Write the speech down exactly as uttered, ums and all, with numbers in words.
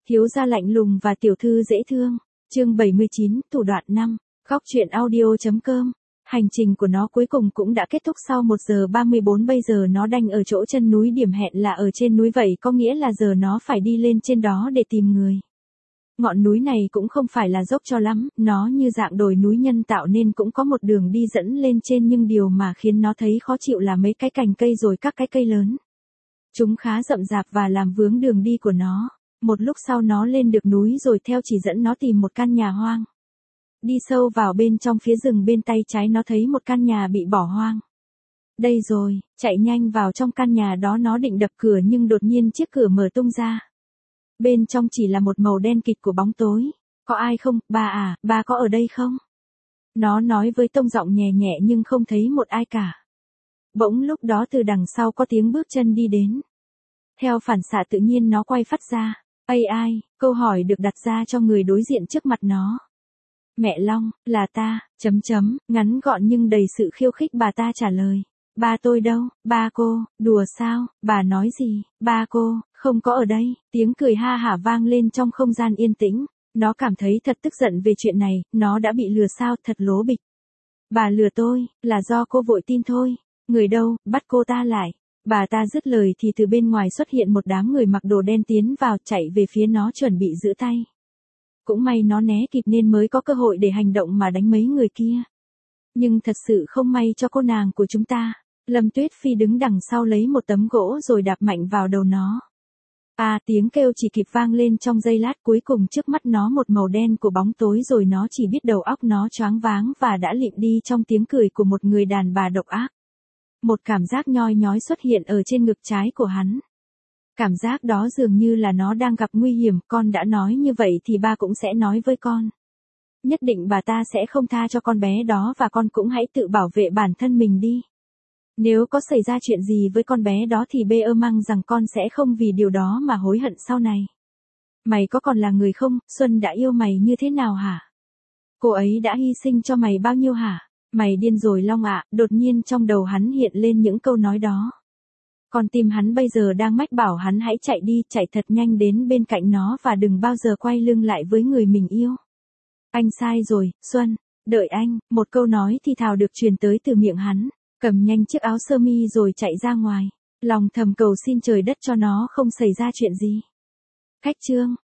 Thiếu gia lạnh lùng và tiểu thư dễ thương. Chương bảy mươi chín, thủ đoạn năm. Góc truyện audio chấm com. Hành trình của nó cuối cùng cũng đã kết thúc sau một giờ ba mươi bốn, bây giờ nó đang ở chỗ chân núi, điểm hẹn là ở trên núi, vậy có nghĩa là giờ nó phải đi lên trên đó để tìm người. Ngọn núi này cũng không phải là dốc cho lắm, nó như dạng đồi núi nhân tạo nên cũng có một đường đi dẫn lên trên, nhưng điều mà khiến nó thấy khó chịu là mấy cái cành cây rồi các cái cây lớn. Chúng khá rậm rạp và làm vướng đường đi của nó. Một lúc sau nó lên được núi rồi theo chỉ dẫn nó tìm một căn nhà hoang. Đi sâu vào bên trong phía rừng, bên tay trái nó thấy một căn nhà bị bỏ hoang. Đây rồi, chạy nhanh vào trong căn nhà đó, nó định đập cửa nhưng đột nhiên chiếc cửa mở tung ra. Bên trong chỉ là một màu đen kịt của bóng tối. Có ai không, ba à, ba có ở đây không? Nó nói với tông giọng nhẹ nhẹ nhưng không thấy một ai cả. Bỗng lúc đó từ đằng sau có tiếng bước chân đi đến. Theo phản xạ tự nhiên nó quay phát ra. Ây ai, câu hỏi được đặt ra cho người đối diện trước mặt nó. Mẹ Long, là ta, chấm chấm, ngắn gọn nhưng đầy sự khiêu khích. Bà ta trả lời. Ba tôi đâu, ba cô, đùa sao, bà nói gì, ba cô, không có ở đây. Tiếng cười ha hả vang lên trong không gian yên tĩnh. Nó cảm thấy thật tức giận về chuyện này, nó đã bị lừa sao, thật lố bịch. Bà lừa tôi, là do cô vội tin thôi. Người đâu, bắt cô ta lại. Bà ta dứt lời thì từ bên ngoài xuất hiện một đám người mặc đồ đen tiến vào, chạy về phía nó chuẩn bị giữ tay. Cũng may nó né kịp nên mới có cơ hội để hành động mà đánh mấy người kia. Nhưng thật sự không may cho cô nàng của chúng ta. Lâm Tuyết Phi đứng đằng sau lấy một tấm gỗ rồi đạp mạnh vào đầu nó. À, tiếng kêu chỉ kịp vang lên trong giây lát, cuối cùng trước mắt nó một màu đen của bóng tối rồi nó chỉ biết đầu óc nó choáng váng và đã lịm đi trong tiếng cười của một người đàn bà độc ác. Một cảm giác nhoi nhói xuất hiện ở trên ngực trái của hắn. Cảm giác đó dường như là nó đang gặp nguy hiểm. Con đã nói như vậy thì ba cũng sẽ nói với con. Nhất định bà ta sẽ không tha cho con bé đó, và con cũng hãy tự bảo vệ bản thân mình đi. Nếu có xảy ra chuyện gì với con bé đó thì bê ơ măng rằng con sẽ không vì điều đó mà hối hận sau này. Mày có còn là người không? Xuân đã yêu mày như thế nào hả? Cô ấy đã hy sinh cho mày bao nhiêu hả? Mày điên rồi Long ạ. Đột nhiên trong đầu hắn hiện lên những câu nói đó. Con tim hắn bây giờ đang mách bảo hắn hãy chạy đi, chạy thật nhanh đến bên cạnh nó và đừng bao giờ quay lưng lại với người mình yêu. Anh sai rồi, Xuân. Đợi anh. Một câu nói thì thào được truyền tới từ miệng hắn. Cầm nhanh chiếc áo sơ mi rồi chạy ra ngoài. Lòng thầm cầu xin trời đất cho nó không xảy ra chuyện gì. Khách trương.